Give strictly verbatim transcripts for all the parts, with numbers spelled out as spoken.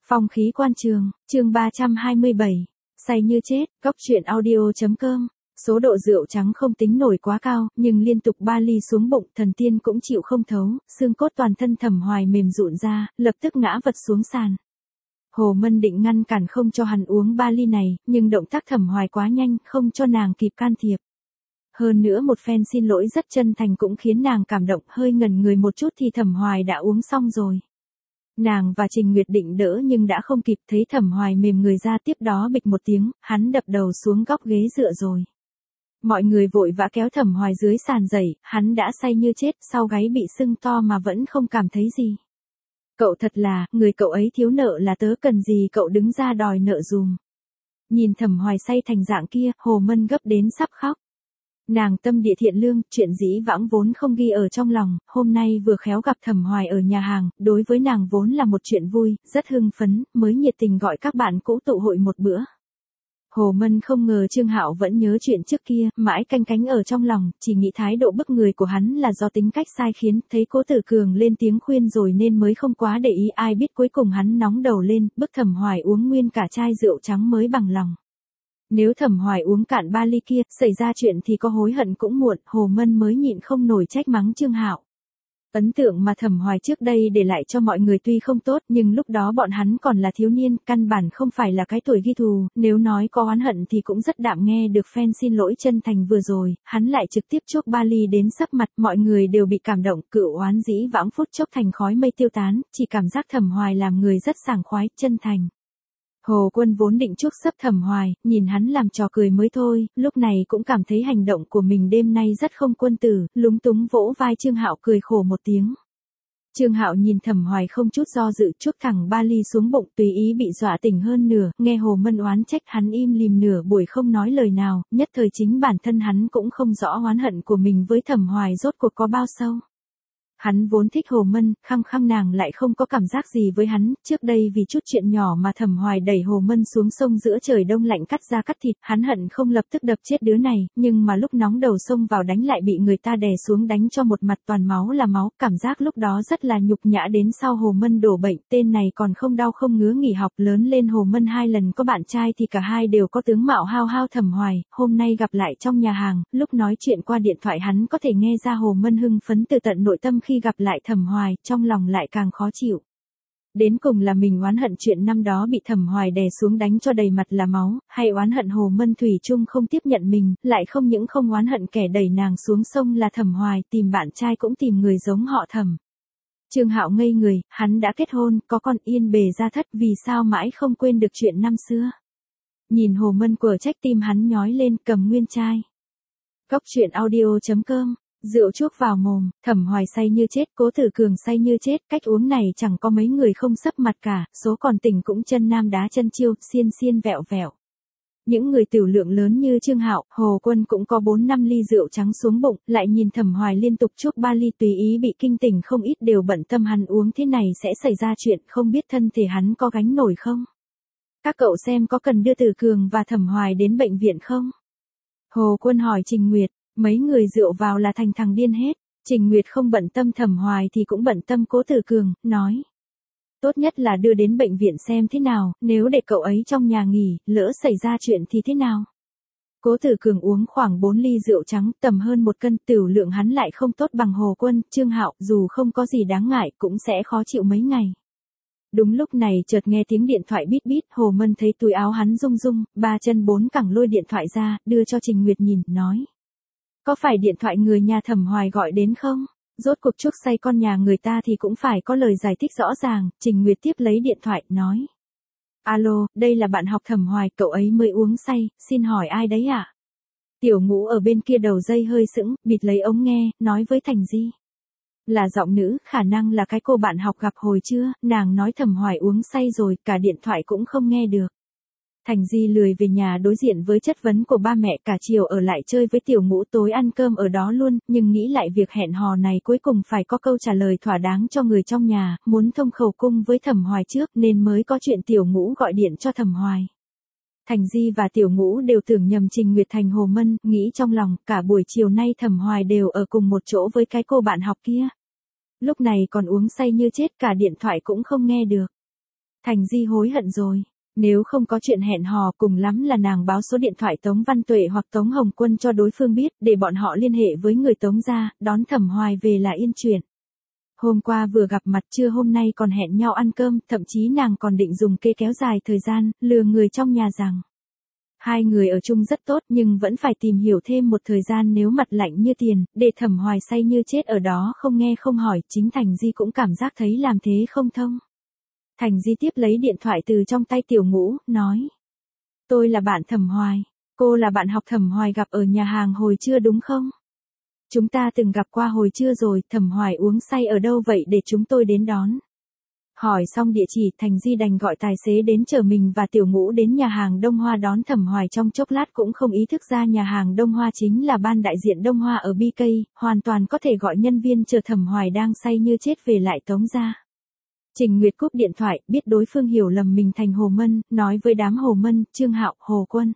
Phong khí quan trường, chương ba trăm hai mươi bảy. Say như chết, góc truyện audio.com. Số độ rượu trắng không tính nổi quá cao, nhưng liên tục ba ly xuống bụng, thần tiên cũng chịu không thấu, xương cốt toàn thân Thẩm Hoài mềm rụn ra, lập tức ngã vật xuống sàn. Hồ Mân định ngăn cản không cho hắn uống ba ly này, nhưng động tác Thẩm Hoài quá nhanh, không cho nàng kịp can thiệp. Hơn nữa một phen xin lỗi rất chân thành cũng khiến nàng cảm động, hơi ngẩn người một chút thì Thẩm Hoài đã uống xong rồi. Nàng và Trình Nguyệt định đỡ nhưng đã không kịp, thấy Thẩm Hoài mềm người ra, tiếp đó bịch một tiếng, hắn đập đầu xuống góc ghế dựa rồi. Mọi người vội vã kéo Thẩm Hoài dưới sàn dậy, hắn đã say như chết, sau gáy bị sưng to mà vẫn không cảm thấy gì. Cậu thật là, người cậu ấy thiếu nợ là tớ, cần gì cậu đứng ra đòi nợ dùm. Nhìn Thẩm Hoài say thành dạng kia, Hồ Mân gấp đến sắp khóc. Nàng tâm địa thiện lương, chuyện dĩ vãng vốn không ghi ở trong lòng, hôm nay vừa khéo gặp Thẩm Hoài ở nhà hàng, đối với nàng vốn là một chuyện vui, rất hưng phấn, mới nhiệt tình gọi các bạn cũ tụ hội một bữa. Hồ Mân không ngờ Trương Hạo vẫn nhớ chuyện trước kia, mãi canh cánh ở trong lòng, chỉ nghĩ thái độ bức người của hắn là do tính cách sai khiến, thấy Cố Tử Cường lên tiếng khuyên rồi nên mới không quá để ý, ai biết cuối cùng hắn nóng đầu lên, bức Thẩm Hoài uống nguyên cả chai rượu trắng mới bằng lòng. Nếu Thẩm Hoài uống cạn ba ly kia, xảy ra chuyện thì có hối hận cũng muộn, Hồ Mân mới nhịn không nổi trách mắng Trương Hạo. Ấn tượng mà Thẩm Hoài trước đây để lại cho mọi người tuy không tốt, nhưng lúc đó bọn hắn còn là thiếu niên, căn bản không phải là cái tuổi ghi thù, nếu nói có oán hận thì cũng rất đạm. Nghe được fan xin lỗi chân thành vừa rồi, hắn lại trực tiếp chuốc ba ly đến sấp mặt, mọi người đều bị cảm động, cựu oán dĩ vãng phút chốc thành khói mây tiêu tán, chỉ cảm giác Thẩm Hoài làm người rất sảng khoái, chân thành. Hồ Quân vốn định chuốc sấp Thẩm Hoài, nhìn hắn làm trò cười mới thôi, lúc này cũng cảm thấy hành động của mình đêm nay rất không quân tử, lúng túng vỗ vai Trương Hạo cười khổ một tiếng. Trương Hạo nhìn Thẩm Hoài không chút do dự, chuốc thẳng ba ly xuống bụng, tùy ý bị dọa tỉnh hơn nửa, nghe Hồ Mân oán trách hắn im lìm nửa buổi không nói lời nào, nhất thời chính bản thân hắn cũng không rõ oán hận của mình với Thẩm Hoài rốt cuộc có bao sâu. Hắn vốn thích Hồ Mân, khăng khăng nàng lại không có cảm giác gì với hắn, trước đây vì chút chuyện nhỏ mà Thẩm Hoài đẩy Hồ Mân xuống sông giữa trời đông lạnh cắt da cắt thịt, hắn hận không lập tức đập chết đứa này, nhưng mà lúc nóng đầu xông vào đánh lại bị người ta đè xuống đánh cho một mặt toàn máu là máu, cảm giác lúc đó rất là nhục nhã, đến sau Hồ Mân đổ bệnh, tên này còn không đau không ngứa nghỉ học, lớn lên Hồ Mân hai lần có bạn trai thì cả hai đều có tướng mạo hao hao. Thẩm Hoài, hôm nay gặp lại trong nhà hàng, lúc nói chuyện qua điện thoại hắn có thể nghe ra Hồ Mân hưng phấn từ tận nội tâm, khi gặp lại Thẩm Hoài, trong lòng lại càng khó chịu. Đến cùng là mình oán hận chuyện năm đó bị Thẩm Hoài đè xuống đánh cho đầy mặt là máu, hay oán hận Hồ Mân thủy chung không tiếp nhận mình, lại không những không oán hận kẻ đẩy nàng xuống sông là Thẩm Hoài, tìm bạn trai cũng tìm người giống họ Thẩm. Trương Hạo ngây người, hắn đã kết hôn, có con yên bề gia thất, vì sao mãi không quên được chuyện năm xưa. Nhìn Hồ Mân quở trách, tim hắn nhói lên, cầm nguyên chai. Góc truyện audio.com. Rượu chuốc vào mồm, Thẩm Hoài say như chết, Cố Tử Cường say như chết, cách uống này chẳng có mấy người không sấp mặt cả, số còn tỉnh cũng chân nam đá chân chiêu, xiên xiên vẹo vẹo. Những người tiểu lượng lớn như Trương Hạo, Hồ Quân cũng có bốn năm ly rượu trắng xuống bụng, lại nhìn Thẩm Hoài liên tục chuốc ba ly tùy ý bị kinh tỉnh không ít, đều bận tâm hắn uống thế này sẽ xảy ra chuyện, không biết thân thể hắn có gánh nổi không. Các cậu xem có cần đưa Tử Cường và Thẩm Hoài đến bệnh viện không? Hồ Quân hỏi Trình Nguyệt. Mấy người rượu vào là thành thằng điên hết. Trình Nguyệt không bận tâm Thẩm Hoài thì cũng bận tâm Cố Tử Cường, nói. Tốt nhất là đưa đến bệnh viện xem thế nào, nếu để cậu ấy trong nhà nghỉ, lỡ xảy ra chuyện thì thế nào. Cố Tử Cường uống khoảng bốn ly rượu trắng, tầm hơn một cân, tiểu lượng hắn lại không tốt bằng Hồ Quân, Trương Hạo, dù không có gì đáng ngại, cũng sẽ khó chịu mấy ngày. Đúng lúc này chợt nghe tiếng điện thoại bít bít, Hồ Mân thấy túi áo hắn rung rung, ba chân bốn cẳng lôi điện thoại ra, đưa cho Trình Nguyệt nhìn, nói. Có phải điện thoại người nhà Thẩm Hoài gọi đến không? Rốt cuộc chuốc say con nhà người ta thì cũng phải có lời giải thích rõ ràng. Trình Nguyệt tiếp lấy điện thoại, nói. Alo, đây là bạn học Thẩm Hoài, cậu ấy mới uống say, xin hỏi ai đấy ạ? À? Tiểu Ngũ ở bên kia đầu dây hơi sững, bịt lấy ống nghe, nói với Thành Di. Là giọng nữ, khả năng là cái cô bạn học gặp hồi trưa, nàng nói Thẩm Hoài uống say rồi, cả điện thoại cũng không nghe được. Thành Di lười về nhà đối diện với chất vấn của ba mẹ, cả chiều ở lại chơi với Tiểu Ngũ, tối ăn cơm ở đó luôn, nhưng nghĩ lại việc hẹn hò này cuối cùng phải có câu trả lời thỏa đáng cho người trong nhà, muốn thông khẩu cung với Thẩm Hoài trước nên mới có chuyện Tiểu Ngũ gọi điện cho Thẩm Hoài. Thành Di và Tiểu Ngũ đều tưởng nhầm Trình Nguyệt thành Hồ Mân, nghĩ trong lòng, cả buổi chiều nay Thẩm Hoài đều ở cùng một chỗ với cái cô bạn học kia. Lúc này còn uống say như chết, cả điện thoại cũng không nghe được. Thành Di hối hận rồi. Nếu không có chuyện hẹn hò, cùng lắm là nàng báo số điện thoại Tống Văn Tuệ hoặc Tống Hồng Quân cho đối phương biết, để bọn họ liên hệ với người Tống gia, đón Thẩm Hoài về là yên chuyện. Hôm qua vừa gặp mặt, trưa hôm nay còn hẹn nhau ăn cơm, thậm chí nàng còn định dùng kê kéo dài thời gian, lừa người trong nhà rằng hai người ở chung rất tốt, nhưng vẫn phải tìm hiểu thêm một thời gian nếu mặt lạnh như tiền, để Thẩm Hoài say như chết ở đó không nghe không hỏi, chính Thành Di cũng cảm giác thấy làm thế không thông. Thành Di tiếp lấy điện thoại từ trong tay Tiểu Ngũ, nói. Tôi là bạn Thẩm Hoài, cô là bạn học Thẩm Hoài gặp ở nhà hàng hồi trưa đúng không? Chúng ta từng gặp qua hồi trưa rồi, Thẩm Hoài uống say ở đâu vậy để chúng tôi đến đón. Hỏi xong địa chỉ, Thành Di đành gọi tài xế đến chở mình và Tiểu Ngũ đến nhà hàng Đông Hoa đón Thẩm Hoài. Trong chốc lát cũng không ý thức ra nhà hàng Đông Hoa chính là ban đại diện Đông Hoa ở bê ca, hoàn toàn có thể gọi nhân viên chờ Thẩm Hoài đang say như chết về lại Tống gia. Trình Nguyệt cúp điện thoại, biết đối phương hiểu lầm mình thành Hồ Mân, nói với đám Hồ Mân, Trương Hạo, Hồ Quân.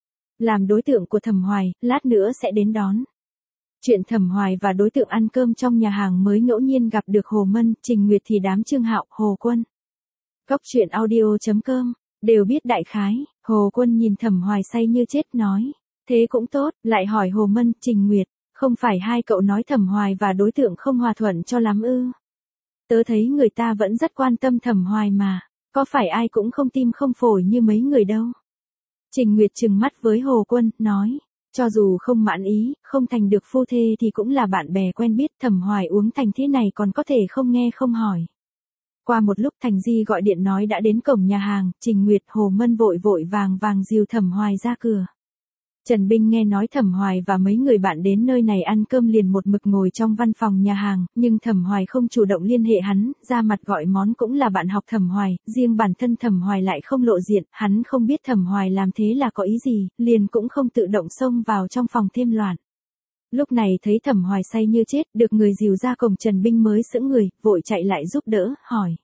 Làm đối tượng của Thẩm Hoài, lát nữa sẽ đến đón. Chuyện Thẩm Hoài và đối tượng ăn cơm trong nhà hàng mới ngẫu nhiên gặp được Hồ Mân, Trình Nguyệt thì đám Trương Hạo, Hồ Quân. Cóc truyện audio chấm com, đều biết đại khái. Hồ Quân nhìn Thẩm Hoài say như chết nói. Thế cũng tốt, lại hỏi Hồ Mân, Trình Nguyệt, không phải hai cậu nói Thẩm Hoài và đối tượng không hòa thuận cho lắm ư? Tớ thấy người ta vẫn rất quan tâm Thẩm Hoài mà, có phải ai cũng không tim không phổi như mấy người đâu. Trình Nguyệt trừng mắt với Hồ Quân, nói, cho dù không mãn ý, không thành được phu thê thì cũng là bạn bè quen biết, Thẩm Hoài uống thành thế này còn có thể không nghe không hỏi. Qua một lúc Thành Di gọi điện nói đã đến cổng nhà hàng, Trình Nguyệt, Hồ Mân vội vội vàng vàng dìu Thẩm Hoài ra cửa. Trần Binh nghe nói Thẩm Hoài và mấy người bạn đến nơi này ăn cơm liền một mực ngồi trong văn phòng nhà hàng, nhưng Thẩm Hoài không chủ động liên hệ hắn, ra mặt gọi món cũng là bạn học Thẩm Hoài, riêng bản thân Thẩm Hoài lại không lộ diện, hắn không biết Thẩm Hoài làm thế là có ý gì, liền cũng không tự động xông vào trong phòng thêm loạn. Lúc này thấy Thẩm Hoài say như chết, được người dìu ra cổng, Trần Binh mới sững người, vội chạy lại giúp đỡ, hỏi.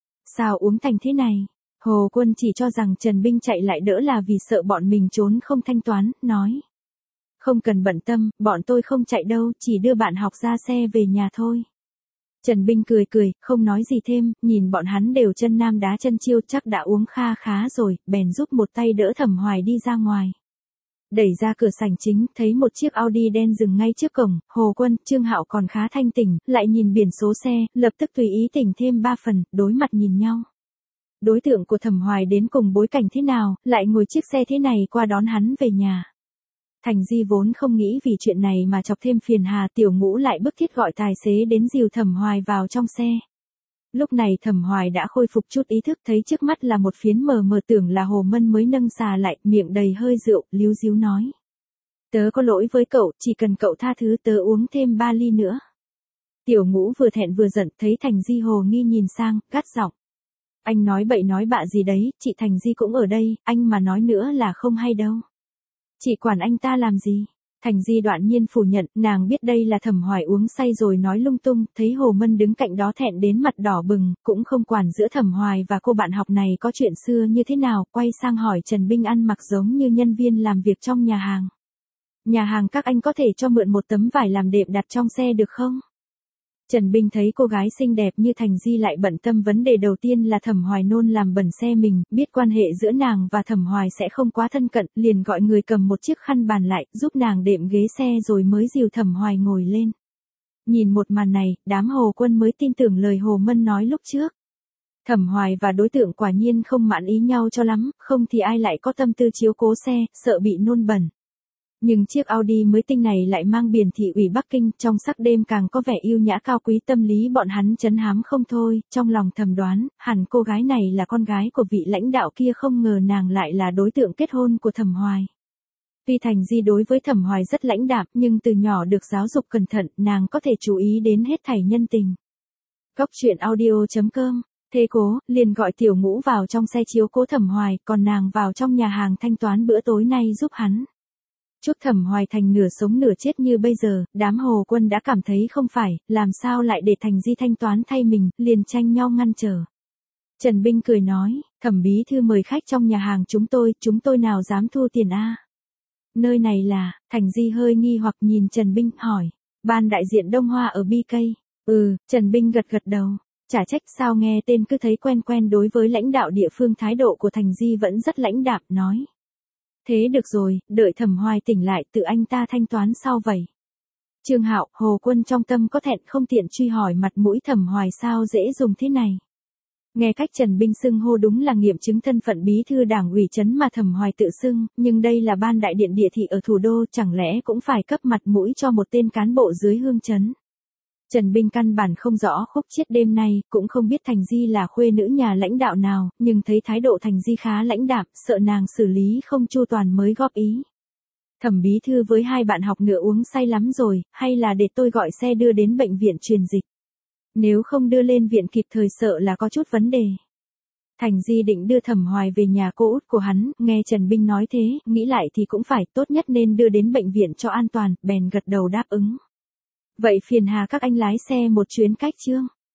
Sao uống thành thế này? Hồ Quân chỉ cho rằng Trần Binh chạy lại đỡ là vì sợ bọn mình trốn không thanh toán, nói. Không cần bận tâm, bọn tôi không chạy đâu, chỉ đưa bạn học ra xe về nhà thôi. Trần Binh cười cười, không nói gì thêm, nhìn bọn hắn đều chân nam đá chân chiêu chắc đã uống kha khá rồi, bèn giúp một tay đỡ Thẩm Hoài đi ra ngoài. Đẩy ra cửa sảnh chính, thấy một chiếc Audi đen dừng ngay trước cổng, Hồ Quân, Trương Hạo còn khá thanh tỉnh, lại nhìn biển số xe, lập tức tùy ý tỉnh thêm ba phần, đối mặt nhìn nhau. Đối tượng của Thẩm Hoài đến cùng bối cảnh thế nào, lại ngồi chiếc xe thế này qua đón hắn về nhà. Thành Di vốn không nghĩ vì chuyện này mà chọc thêm phiền hà, Tiểu Ngũ lại bức thiết gọi tài xế đến dìu Thẩm Hoài vào trong xe. Lúc này Thẩm Hoài đã khôi phục chút ý thức, thấy trước mắt là một phiến mờ mờ, tưởng là Hồ Mân mới nâng xà lại, miệng đầy hơi rượu, líu díu nói. Tớ có lỗi với cậu, chỉ cần cậu tha thứ tớ uống thêm ba ly nữa. Tiểu Ngũ vừa thẹn vừa giận, thấy Thành Di hồ nghi nhìn sang, gắt giọng. Anh nói bậy nói bạ gì đấy, chị Thành Di cũng ở đây, anh mà nói nữa là không hay đâu. Chị quản anh ta làm gì? Thành Di đoạn nhiên phủ nhận, nàng biết đây là Thẩm Hoài uống say rồi nói lung tung, thấy Hồ Mân đứng cạnh đó thẹn đến mặt đỏ bừng, cũng không quản giữa Thẩm Hoài và cô bạn học này có chuyện xưa như thế nào, quay sang hỏi Trần Binh ăn mặc giống như nhân viên làm việc trong nhà hàng. Nhà hàng các anh có thể cho mượn một tấm vải làm đệm đặt trong xe được không? Trần Binh thấy cô gái xinh đẹp như Thành Di lại bận tâm vấn đề đầu tiên là Thẩm Hoài nôn làm bẩn xe mình, biết quan hệ giữa nàng và Thẩm Hoài sẽ không quá thân cận, liền gọi người cầm một chiếc khăn bàn lại, giúp nàng đệm ghế xe rồi mới dìu Thẩm Hoài ngồi lên. Nhìn một màn này, đám Hồ Quân mới tin tưởng lời Hồ Mân nói lúc trước. Thẩm Hoài và đối tượng quả nhiên không mãn ý nhau cho lắm, không thì ai lại có tâm tư chiếu cố xe, sợ bị nôn bẩn. Nhưng chiếc Audi mới tinh này lại mang biển thị ủy Bắc Kinh, trong sắc đêm càng có vẻ yêu nhã cao quý, tâm lý bọn hắn trấn hám không thôi, trong lòng thầm đoán, hẳn cô gái này là con gái của vị lãnh đạo kia, không ngờ nàng lại là đối tượng kết hôn của Thẩm Hoài. Tuy Thành Di đối với Thẩm Hoài rất lãnh đạm, nhưng từ nhỏ được giáo dục cẩn thận, nàng có thể chú ý đến hết thảy nhân tình. Cóc truyện audio chấm com, thế cố, liền gọi Tiểu Ngũ vào trong xe chiếu cố Thẩm Hoài, còn nàng vào trong nhà hàng thanh toán bữa tối nay giúp hắn. Chút Thẩm Hoài thành nửa sống nửa chết như bây giờ, đám Hồ Quân đã cảm thấy không phải, làm sao lại để Thành Di thanh toán thay mình, liền tranh nhau ngăn trở. Trần Binh cười nói, Thẩm bí thư mời khách trong nhà hàng chúng tôi, chúng tôi nào dám thu tiền a? Nơi này là, Thành Di hơi nghi hoặc nhìn Trần Binh, hỏi, ban đại diện Đông Hoa ở bê ca. Ừ, Trần Binh gật gật đầu. Chả trách sao nghe tên cứ thấy quen quen. Đối với lãnh đạo địa phương thái độ của Thành Di vẫn rất lãnh đạm, nói. Thế được rồi, đợi Thẩm Hoài tỉnh lại tự anh ta thanh toán sau vậy. Trương Hạo, Hồ Quân trong tâm có thẹn không tiện truy hỏi mặt mũi Thẩm Hoài sao dễ dùng thế này. Nghe cách Trần Binh xưng hô đúng là nghiệm chứng thân phận bí thư đảng ủy trấn mà Thẩm Hoài tự xưng, nhưng đây là ban đại điện địa thị ở thủ đô, chẳng lẽ cũng phải cấp mặt mũi cho một tên cán bộ dưới hương trấn. Trần Binh căn bản không rõ khúc chiết đêm nay, cũng không biết Thành Di là khuê nữ nhà lãnh đạo nào, nhưng thấy thái độ Thành Di khá lãnh đạm, sợ nàng xử lý không chu toàn mới góp ý. Thẩm bí thư với hai bạn học nữa uống say lắm rồi, hay là để tôi gọi xe đưa đến bệnh viện truyền dịch. Nếu không đưa lên viện kịp thời sợ là có chút vấn đề. Thành Di định đưa Thẩm Hoài về nhà cô út của hắn, nghe Trần Binh nói thế, nghĩ lại thì cũng phải, tốt nhất nên đưa đến bệnh viện cho an toàn, bèn gật đầu đáp ứng. Vậy phiền hà các anh lái xe một chuyến cách Trương.